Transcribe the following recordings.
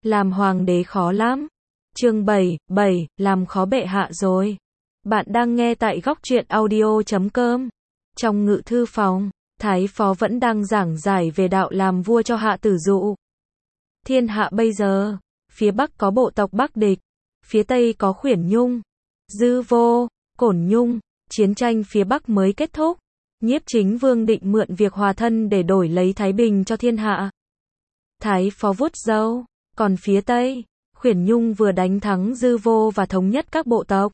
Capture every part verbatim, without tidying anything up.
Làm hoàng đế khó lắm. Chương bảy, bảy, làm khó bệ hạ rồi. Bạn đang nghe tại góc truyện audio chấm com. Trong ngự thư phòng, Thái Phó vẫn đang giảng giải về đạo làm vua cho Hạ Tử Dụ. Thiên hạ bây giờ, phía Bắc có bộ tộc Bắc Địch, phía Tây có Khuyển Nhung, Dư Vô, Cổn Nhung, chiến tranh phía Bắc mới kết thúc. Nhiếp Chính Vương định mượn việc hòa thân để đổi lấy thái bình cho thiên hạ. Thái Phó vuốt râu, còn phía Tây, Khuyển Nhung vừa đánh thắng Dư Vô và thống nhất các bộ tộc.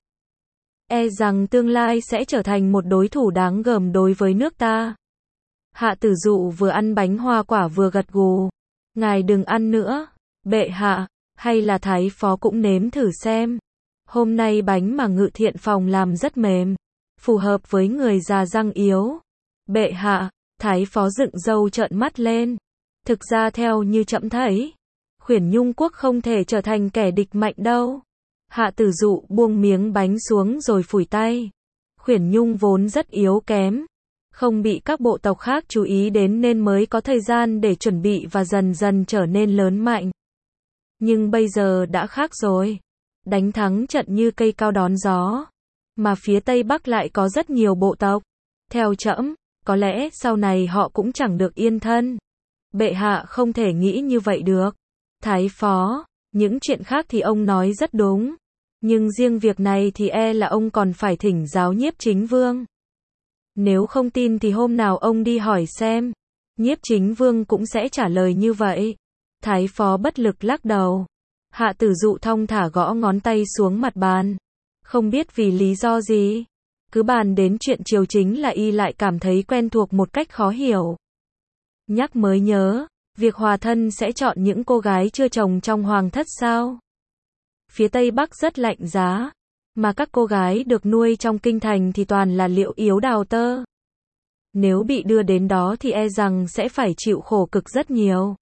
E rằng tương lai sẽ trở thành một đối thủ đáng gờm đối với nước ta. Hạ Tử Dụ vừa ăn bánh hoa quả vừa gật gù. Ngài đừng ăn nữa, bệ hạ, hay là Thái Phó cũng nếm thử xem. Hôm nay bánh mà Ngự Thiện Phòng làm rất mềm, phù hợp với người già răng yếu. Bệ hạ, Thái Phó dựng râu trợn mắt lên. Thực ra theo như trẫm thấy, Khuyển Nhung quốc không thể trở thành kẻ địch mạnh đâu. Hạ Tử Dụ buông miếng bánh xuống rồi phủi tay. Khuyển Nhung vốn rất yếu kém, không bị các bộ tộc khác chú ý đến nên mới có thời gian để chuẩn bị và dần dần trở nên lớn mạnh. Nhưng bây giờ đã khác rồi. Đánh thắng trận như cây cao đón gió. Mà phía Tây Bắc lại có rất nhiều bộ tộc. Theo trẫm, có lẽ sau này họ cũng chẳng được yên thân. Bệ hạ không thể nghĩ như vậy được. Thái Phó, những chuyện khác thì ông nói rất đúng. Nhưng riêng việc này thì e là ông còn phải thỉnh giáo Nhiếp Chính Vương. Nếu không tin thì hôm nào ông đi hỏi xem. Nhiếp Chính Vương cũng sẽ trả lời như vậy. Thái Phó bất lực lắc đầu. Hạ Tử Dụ thong thả gõ ngón tay xuống mặt bàn. Không biết vì lý do gì, cứ bàn đến chuyện triều chính là y lại cảm thấy quen thuộc một cách khó hiểu. Nhắc mới nhớ, việc hòa thân sẽ chọn những cô gái chưa chồng trong hoàng thất sao? Phía Tây Bắc rất lạnh giá, mà các cô gái được nuôi trong kinh thành thì toàn là liệu yếu đào tơ. Nếu bị đưa đến đó thì e rằng sẽ phải chịu khổ cực rất nhiều.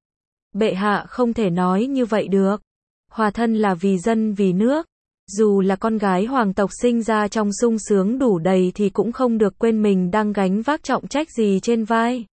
Bệ hạ không thể nói như vậy được. Hòa thân là vì dân vì nước. Dù là con gái hoàng tộc sinh ra trong sung sướng đủ đầy thì cũng không được quên mình đang gánh vác trọng trách gì trên vai.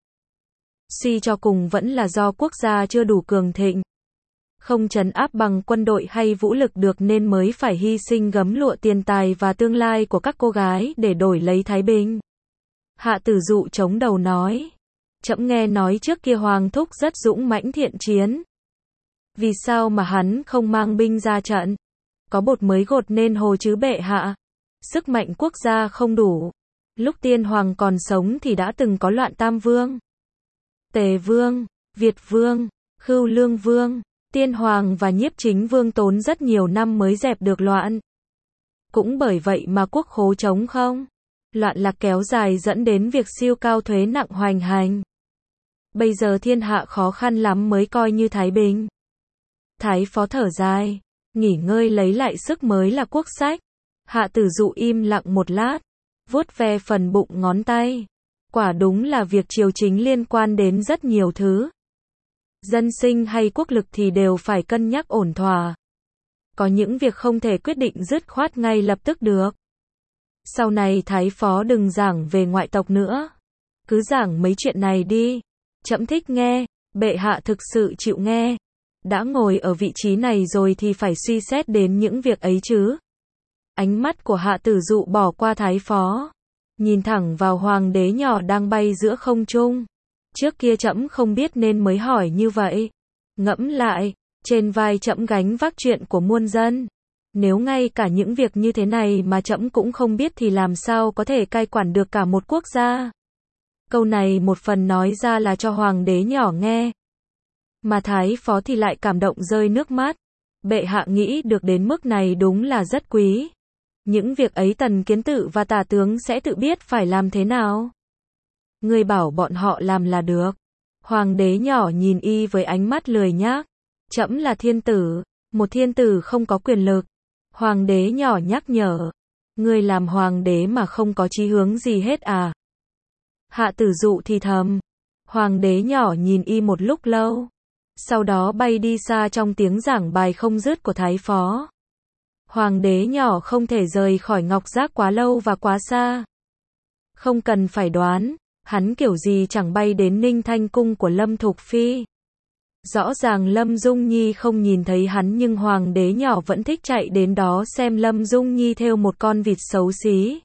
Suy cho cùng vẫn là do quốc gia chưa đủ cường thịnh, không trấn áp bằng quân đội hay vũ lực được nên mới phải hy sinh gấm lụa tiền tài và tương lai của các cô gái để đổi lấy thái bình. Hạ Tử Dụ chống đầu nói. Trẫm nghe nói trước kia Hoàng thúc rất dũng mãnh thiện chiến. Vì sao mà hắn không mang binh ra trận? Có bột mới gột nên hồ chứ bệ hạ. Sức mạnh quốc gia không đủ. Lúc Tiên Hoàng còn sống thì đã từng có loạn Tam Vương, Tề Vương, Việt Vương, Khưu Lương Vương. Tiên Hoàng và Nhiếp Chính Vương tốn rất nhiều năm mới dẹp được loạn. Cũng bởi vậy mà quốc khố trống không. Loạn lạc kéo dài dẫn đến việc siêu cao thuế nặng hoành hành. Bây giờ thiên hạ khó khăn lắm mới coi như thái bình. Thái Phó thở dài, nghỉ ngơi lấy lại sức mới là quốc sách. Hạ Tử Dụ im lặng một lát, vuốt ve phần bụng ngón tay. Quả đúng là việc triều chính liên quan đến rất nhiều thứ. Dân sinh hay quốc lực thì đều phải cân nhắc ổn thỏa. Có những việc không thể quyết định dứt khoát ngay lập tức được. Sau này Thái Phó đừng giảng về ngoại tộc nữa. Cứ giảng mấy chuyện này đi. Trẫm thích nghe, bệ hạ thực sự chịu nghe. Đã ngồi ở vị trí này rồi thì phải suy xét đến những việc ấy chứ. Ánh mắt của Hạ Tử Dụ bỏ qua Thái Phó, nhìn thẳng vào hoàng đế nhỏ đang bay giữa không trung. Trước kia trẫm không biết nên mới hỏi như vậy. Ngẫm lại, trên vai trẫm gánh vác chuyện của muôn dân. Nếu ngay cả những việc như thế này mà trẫm cũng không biết thì làm sao có thể cai quản được cả một quốc gia. Câu này một phần nói ra là cho hoàng đế nhỏ nghe. Mà Thái Phó thì lại cảm động rơi nước mắt. Bệ hạ nghĩ được đến mức này đúng là rất quý. Những việc ấy Tần Kiến Tự và Tả Tướng sẽ tự biết phải làm thế nào. Người bảo bọn họ làm là được. Hoàng đế nhỏ nhìn y với ánh mắt lười nhác. Trẫm là thiên tử, một thiên tử không có quyền lực. Hoàng đế nhỏ nhắc nhở. Người làm hoàng đế mà không có chí hướng gì hết à? Hạ Tử Dụ thì thầm. Hoàng đế nhỏ nhìn y một lúc lâu. Sau đó bay đi xa trong tiếng giảng bài không dứt của Thái Phó. Hoàng đế nhỏ không thể rời khỏi Ngọc Giác quá lâu và quá xa. Không cần phải đoán, hắn kiểu gì chẳng bay đến Ninh Thanh cung của Lâm Thục Phi. Rõ ràng Lâm Dung Nhi không nhìn thấy hắn nhưng hoàng đế nhỏ vẫn thích chạy đến đó xem Lâm Dung Nhi thêu một con vịt xấu xí.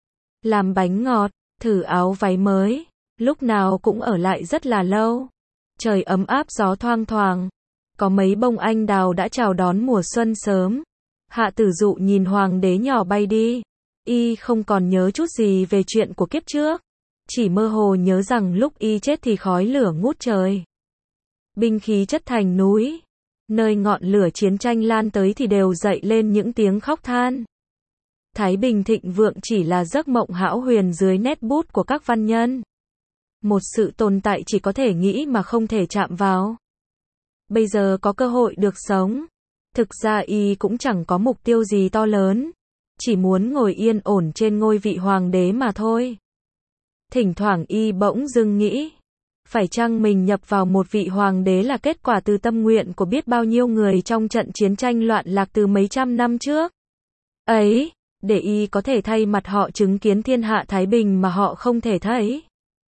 Làm bánh ngọt, thử áo váy mới, lúc nào cũng ở lại rất là lâu. Trời ấm áp gió thoang thoảng, có mấy bông anh đào đã chào đón mùa xuân sớm. Hạ Tử Dụ nhìn hoàng đế nhỏ bay đi, y không còn nhớ chút gì về chuyện của kiếp trước, chỉ mơ hồ nhớ rằng lúc y chết thì khói lửa ngút trời. Binh khí chất thành núi, nơi ngọn lửa chiến tranh lan tới thì đều dậy lên những tiếng khóc than. Thái Bình thịnh vượng chỉ là giấc mộng hão huyền dưới nét bút của các văn nhân. Một sự tồn tại chỉ có thể nghĩ mà không thể chạm vào. Bây giờ có cơ hội được sống. Thực ra y cũng chẳng có mục tiêu gì to lớn, chỉ muốn ngồi yên ổn trên ngôi vị hoàng đế mà thôi. Thỉnh thoảng y bỗng dưng nghĩ, phải chăng mình nhập vào một vị hoàng đế là kết quả từ tâm nguyện của biết bao nhiêu người trong trận chiến tranh loạn lạc từ mấy trăm năm trước. Ấy, để y có thể thay mặt họ chứng kiến thiên hạ thái bình mà họ không thể thấy.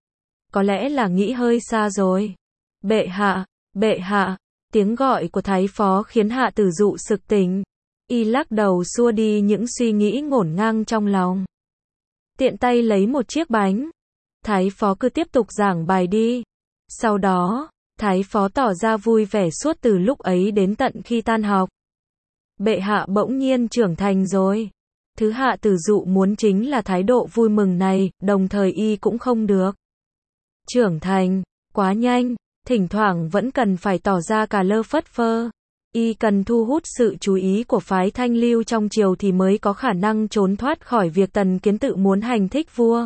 Có lẽ là nghĩ hơi xa rồi. Bệ hạ, bệ hạ, tiếng gọi của thái phó khiến Hạ Tử Dụ sực tỉnh. Y lắc đầu xua đi những suy nghĩ ngổn ngang trong lòng. Tiện tay lấy một chiếc bánh. Thái phó cứ tiếp tục giảng bài đi. Sau đó, thái phó tỏ ra vui vẻ suốt từ lúc ấy đến tận khi tan học. Bệ hạ bỗng nhiên trưởng thành rồi. Thứ Hạ Tử Dụ muốn chính là thái độ vui mừng này, đồng thời y cũng không được. Trưởng thành, quá nhanh, thỉnh thoảng vẫn cần phải tỏ ra cả lơ phất phơ. Y cần thu hút sự chú ý của phái Thanh Lưu trong triều thì mới có khả năng trốn thoát khỏi việc Tần Kiến Tự muốn hành thích vua.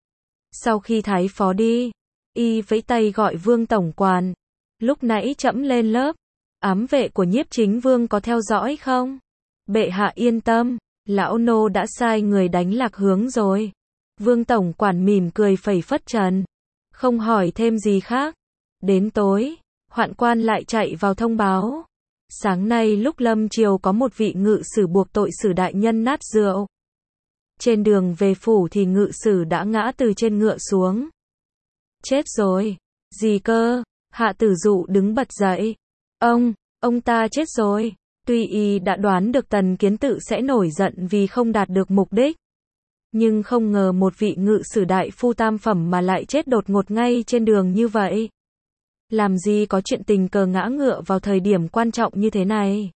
Sau khi thái phó đi, y vẫy tay gọi Vương tổng quản. Lúc nãy trẫm lên lớp, ám vệ của Nhiếp Chính Vương có theo dõi không? Bệ hạ yên tâm, lão nô đã sai người đánh lạc hướng rồi. Vương tổng quản mỉm cười phẩy phất trần, không hỏi thêm gì khác. Đến tối, hoạn quan lại chạy vào thông báo. Sáng nay lúc lâm triều có một vị ngự sử buộc tội sử đại nhân nát rượu. Trên đường về phủ thì ngự sử đã ngã từ trên ngựa xuống. Chết rồi. Gì cơ? Hạ Tử Dụ đứng bật dậy. Ông, ông ta chết rồi. Tuy y đã đoán được Tần Kiến Tự sẽ nổi giận vì không đạt được mục đích, nhưng không ngờ một vị ngự sử đại phu tam phẩm mà lại chết đột ngột ngay trên đường như vậy. Làm gì có chuyện tình cờ ngã ngựa vào thời điểm quan trọng như thế này.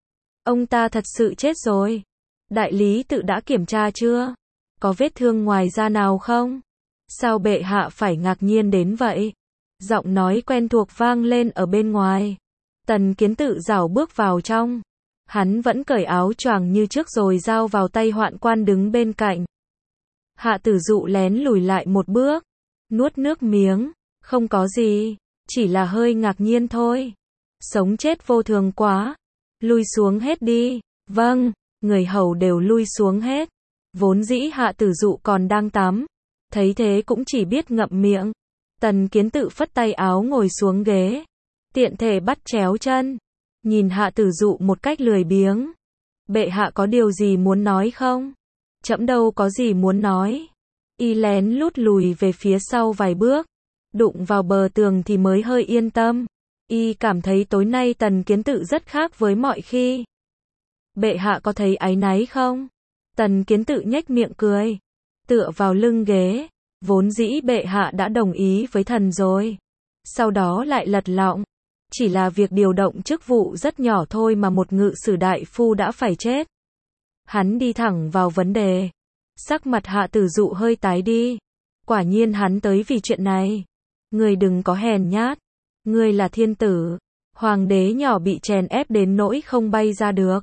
Ông ta thật sự chết rồi. Đại lý tự đã kiểm tra chưa? Có vết thương ngoài da nào không? Sao bệ hạ phải ngạc nhiên đến vậy? Giọng nói quen thuộc vang lên ở bên ngoài. Tần Kiến Tự rảo bước vào trong. Hắn vẫn cởi áo choàng như trước rồi giao vào tay hoạn quan đứng bên cạnh. Hạ Tử Dụ lén lùi lại một bước, nuốt nước miếng. Không có gì, chỉ là hơi ngạc nhiên thôi. Sống chết vô thường quá. Lui xuống hết đi. Vâng, người hầu đều lui xuống hết. Vốn dĩ Hạ Tử Dụ còn đang tắm, thấy thế cũng chỉ biết ngậm miệng. Tần Kiến Tự phất tay áo ngồi xuống ghế, tiện thể bắt chéo chân, nhìn Hạ Tử Dụ một cách lười biếng. Bệ hạ có điều gì muốn nói không? Trẫm đâu có gì muốn nói. Y lén lút lùi về phía sau vài bước, đụng vào bờ tường thì mới hơi yên tâm. Y cảm thấy tối nay Tần Kiến Tự rất khác với mọi khi. Bệ hạ có thấy áy náy không? Tần Kiến Tự nhếch miệng cười, tựa vào lưng ghế. Vốn dĩ bệ hạ đã đồng ý với thần rồi, sau đó lại lật lọng. Chỉ là việc điều động chức vụ rất nhỏ thôi mà một ngự sử đại phu đã phải chết. Hắn đi thẳng vào vấn đề. Sắc mặt Hạ Tử Dụ hơi tái đi. Quả nhiên hắn tới vì chuyện này. Ngươi đừng có hèn nhát. Ngươi là thiên tử. Hoàng đế nhỏ bị chèn ép đến nỗi không bay ra được.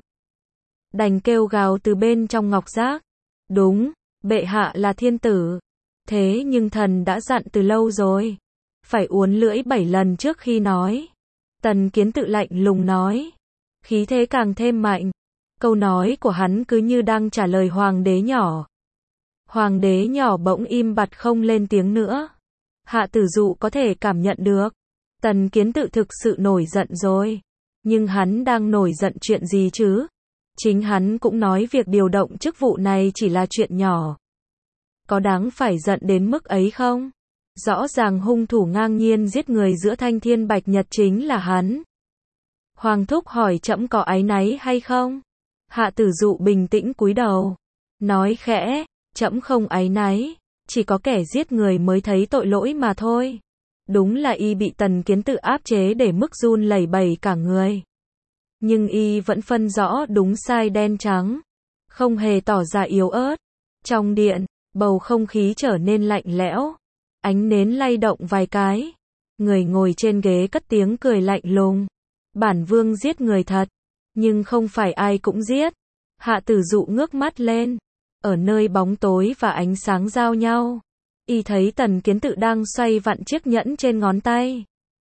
Đành kêu gào từ bên trong ngọc giác. Đúng, bệ hạ là thiên tử. Thế nhưng thần đã dặn từ lâu rồi. Phải uốn lưỡi bảy lần trước khi nói. Tần Kiến Tự lạnh lùng nói. Khí thế càng thêm mạnh. Câu nói của hắn cứ như đang trả lời hoàng đế nhỏ. Hoàng đế nhỏ bỗng im bặt không lên tiếng nữa. Hạ Tử Dụ có thể cảm nhận được. Tần Kiến Tự thực sự nổi giận rồi. Nhưng hắn đang nổi giận chuyện gì chứ? Chính hắn cũng nói việc điều động chức vụ này chỉ là chuyện nhỏ. Có đáng phải giận đến mức ấy không? Rõ ràng hung thủ ngang nhiên giết người giữa thanh thiên bạch nhật chính là hắn. Hoàng thúc hỏi trẫm có áy náy hay không? Hạ Tử Dụ bình tĩnh cúi đầu, nói khẽ, trẫm không áy náy, chỉ có kẻ giết người mới thấy tội lỗi mà thôi. Đúng là y bị Tần Kiến Tự áp chế để mức run lẩy bẩy cả người. Nhưng y vẫn phân rõ đúng sai đen trắng, không hề tỏ ra yếu ớt. Trong điện, bầu không khí trở nên lạnh lẽo, ánh nến lay động vài cái. Người ngồi trên ghế cất tiếng cười lạnh lùng. Bản vương giết người thật, nhưng không phải ai cũng giết. Hạ Tử Dụ ngước mắt lên, ở nơi bóng tối và ánh sáng giao nhau, y thấy Tần Kiến Tự đang xoay vặn chiếc nhẫn trên ngón tay.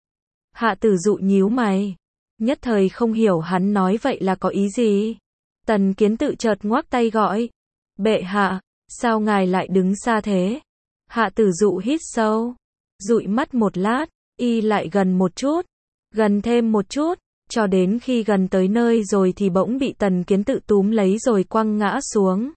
Hạ Tử Dụ nhíu mày, nhất thời không hiểu hắn nói vậy là có ý gì. Tần Kiến Tự chợt ngoác tay gọi, bệ hạ, sao ngài lại đứng xa thế? Hạ Tử Dụ hít sâu, dụi mắt một lát, y lại gần một chút, gần thêm một chút, cho đến khi gần tới nơi rồi thì bỗng bị Tần Kiến Tự túm lấy rồi quăng ngã xuống.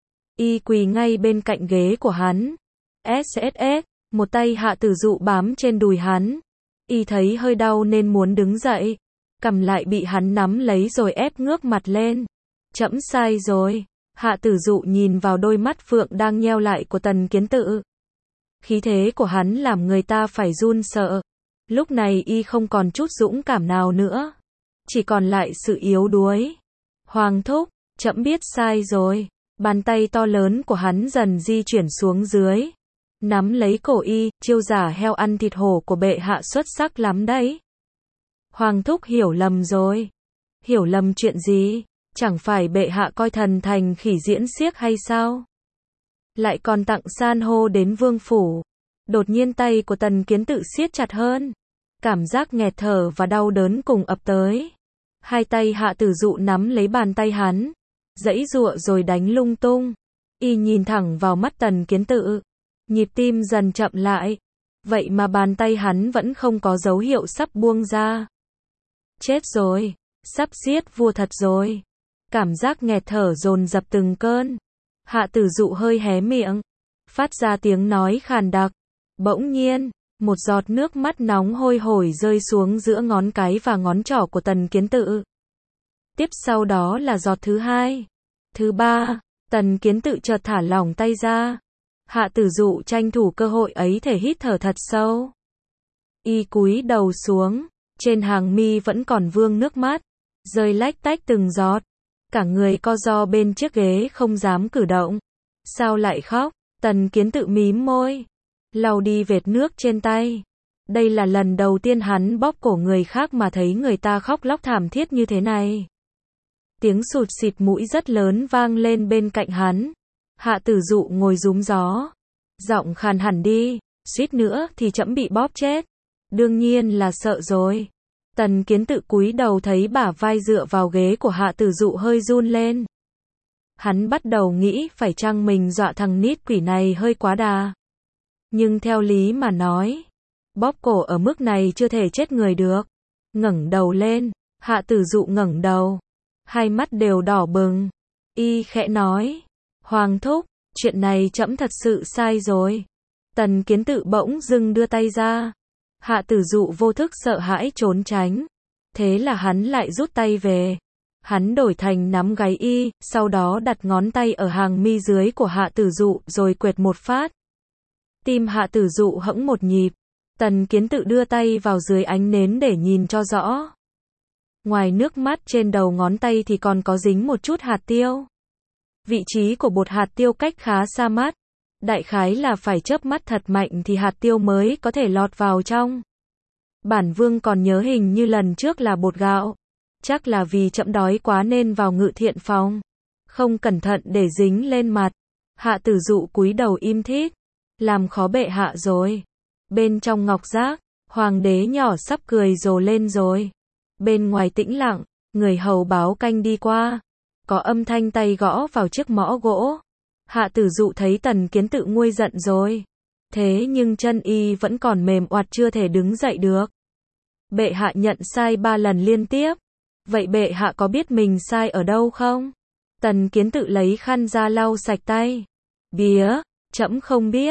Y quỳ ngay bên cạnh ghế của hắn. ét ét ét, một tay Hạ Tử Dụ bám trên đùi hắn. Y thấy hơi đau nên muốn đứng dậy, cầm lại bị hắn nắm lấy rồi ép ngước mặt lên. Trẫm sai rồi. Hạ Tử Dụ nhìn vào đôi mắt phượng đang nheo lại của Tần Kiến Tự. Khí thế của hắn làm người ta phải run sợ. Lúc này y không còn chút dũng cảm nào nữa, chỉ còn lại sự yếu đuối. Hoàng thúc, trẫm biết sai rồi. Bàn tay to lớn của hắn dần di chuyển xuống dưới, nắm lấy cổ y, chiêu giả heo ăn thịt hổ của bệ hạ xuất sắc lắm đấy. Hoàng thúc hiểu lầm rồi. Hiểu lầm chuyện gì? Chẳng phải bệ hạ coi thần thành khỉ diễn xiếc hay sao? Lại còn tặng san hô đến vương phủ. Đột nhiên tay của Tần Kiến Tự siết chặt hơn. Cảm giác nghẹt thở và đau đớn cùng ập tới. Hai tay Hạ Tử Dụ nắm lấy bàn tay hắn, giãy giụa rồi đánh lung tung. Y nhìn thẳng vào mắt Tần Kiến Tự, nhịp tim dần chậm lại. Vậy mà bàn tay hắn vẫn không có dấu hiệu sắp buông ra. Chết rồi, sắp giết vua thật rồi. Cảm giác nghẹt thở dồn dập từng cơn. Hạ Tử Dụ hơi hé miệng, phát ra tiếng nói khàn đặc. Bỗng nhiên, một giọt nước mắt nóng hôi hổi rơi xuống giữa ngón cái và ngón trỏ của Tần Kiến Tự. Tiếp sau đó là giọt thứ hai, thứ ba. Tần Kiến Tự chợt thả lỏng tay ra. Hạ Tử Dụ tranh thủ cơ hội ấy để hít thở thật sâu. Y cúi đầu xuống, trên hàng mi vẫn còn vương nước mắt, rơi lách tách từng giọt. Cả người co ro bên chiếc ghế không dám cử động. Sao lại khóc? Tần Kiến Tự mím môi, lau đi vệt nước trên tay. Đây là lần đầu tiên hắn bóp cổ người khác mà thấy người ta khóc lóc thảm thiết như thế này. Tiếng sụt xịt mũi rất lớn vang lên bên cạnh hắn. Hạ Tử Dụ ngồi rúm gió, giọng khàn hẳn đi, suýt nữa thì trẫm bị bóp chết. Đương nhiên là sợ rồi. Tần Kiến Tự cúi đầu thấy bả vai dựa vào ghế của Hạ Tử Dụ hơi run lên. Hắn bắt đầu nghĩ phải chăng mình dọa thằng nít quỷ này hơi quá đà. Nhưng theo lý mà nói, bóp cổ ở mức này chưa thể chết người được. Ngẩng đầu lên, Hạ Tử Dụ ngẩng đầu, hai mắt đều đỏ bừng. Y khẽ nói, Hoàng thúc, chuyện này trẫm thật sự sai rồi. Tần Kiến Tự bỗng dưng đưa tay ra. Hạ Tử Dụ vô thức sợ hãi trốn tránh. Thế là hắn lại rút tay về. Hắn đổi thành nắm gáy y, sau đó đặt ngón tay ở hàng mi dưới của Hạ Tử Dụ rồi quệt một phát. Tim Hạ Tử Dụ hẫng một nhịp. Tần Kiến Tự đưa tay vào dưới ánh nến để nhìn cho rõ. Ngoài nước mắt trên đầu ngón tay thì còn có dính một chút hạt tiêu. Vị trí của bột hạt tiêu cách khá xa mắt. Đại khái là phải chớp mắt thật mạnh thì hạt tiêu mới có thể lọt vào trong. Bản vương còn nhớ hình như lần trước là bột gạo. Chắc là vì trẫm đói quá nên vào ngự thiện phòng, không cẩn thận để dính lên mặt. Hạ Tử Dụ cúi đầu im thít. Làm khó bệ hạ rồi. Bên trong ngọc giác, hoàng đế nhỏ sắp cười rồ lên rồi. Bên ngoài tĩnh lặng, người hầu báo canh đi qua. Có âm thanh tay gõ vào chiếc mõ gỗ. Hạ Tử Dụ thấy Tần Kiến Tự nguôi giận rồi. Thế nhưng chân y vẫn còn mềm oặt chưa thể đứng dậy được. Bệ hạ nhận sai ba lần liên tiếp. Vậy bệ hạ có biết mình sai ở đâu không? Tần Kiến Tự lấy khăn ra lau sạch tay. Bía, trẫm không biết.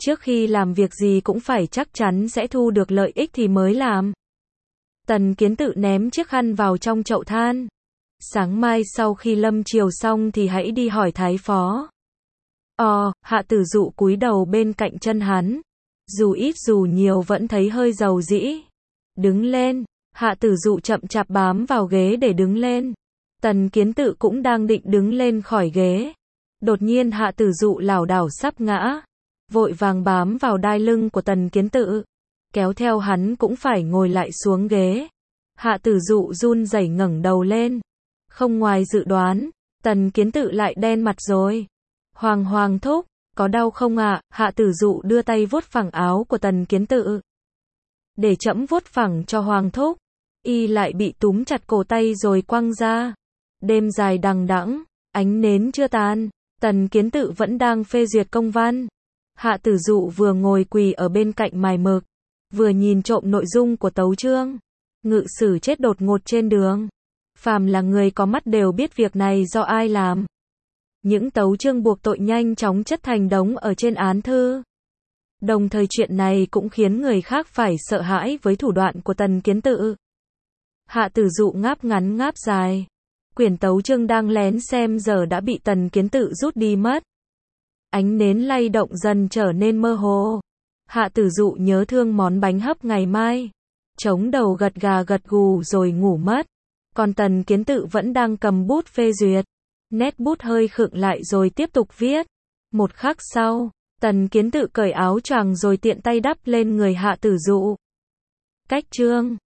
Trước khi làm việc gì cũng phải chắc chắn sẽ thu được lợi ích thì mới làm. Tần Kiến Tự ném chiếc khăn vào trong chậu than. Sáng mai sau khi lâm chiều xong thì hãy đi hỏi thái phó. Ồ, Hạ Tử Dụ cúi đầu bên cạnh chân hắn. Dù ít dù nhiều vẫn thấy hơi dầu dĩ. Đứng lên, Hạ Tử Dụ chậm chạp bám vào ghế để đứng lên. Tần Kiến Tự cũng đang định đứng lên khỏi ghế. Đột nhiên Hạ Tử Dụ lảo đảo sắp ngã. Vội vàng bám vào đai lưng của Tần Kiến Tự. Kéo theo hắn cũng phải ngồi lại xuống ghế. Hạ Tử Dụ run rẩy ngẩng đầu lên. Không ngoài dự đoán, Tần Kiến Tự lại đen mặt rồi. Hoàng Hoàng thúc, có đau không ạ? À? Hạ Tử Dụ đưa tay vuốt phẳng áo của Tần Kiến Tự. Để trẫm vuốt phẳng cho Hoàng thúc. Y lại bị túm chặt cổ tay rồi quăng ra. Đêm dài đằng đẵng, ánh nến chưa tàn, Tần Kiến Tự vẫn đang phê duyệt công văn. Hạ Tử Dụ vừa ngồi quỳ ở bên cạnh mài mực, vừa nhìn trộm nội dung của tấu chương. Ngự sử chết đột ngột trên đường. Phàm là người có mắt đều biết việc này do ai làm. Những tấu chương buộc tội nhanh chóng chất thành đống ở trên án thư. Đồng thời chuyện này cũng khiến người khác phải sợ hãi với thủ đoạn của Tần Kiến Tự. Hạ Tử Dụ ngáp ngắn ngáp dài. Quyển tấu chương đang lén xem giờ đã bị Tần Kiến Tự rút đi mất. Ánh nến lay động dần trở nên mơ hồ. Hạ Tử Dụ nhớ thương món bánh hấp ngày mai. Chống đầu gật gà gật gù rồi ngủ mất. Còn Tần Kiến Tự vẫn đang cầm bút phê duyệt. Nét bút hơi khựng lại rồi tiếp tục viết. Một khắc sau, Tần Kiến Tự cởi áo choàng rồi tiện tay đắp lên người Hạ Tử Dụ. Cách chương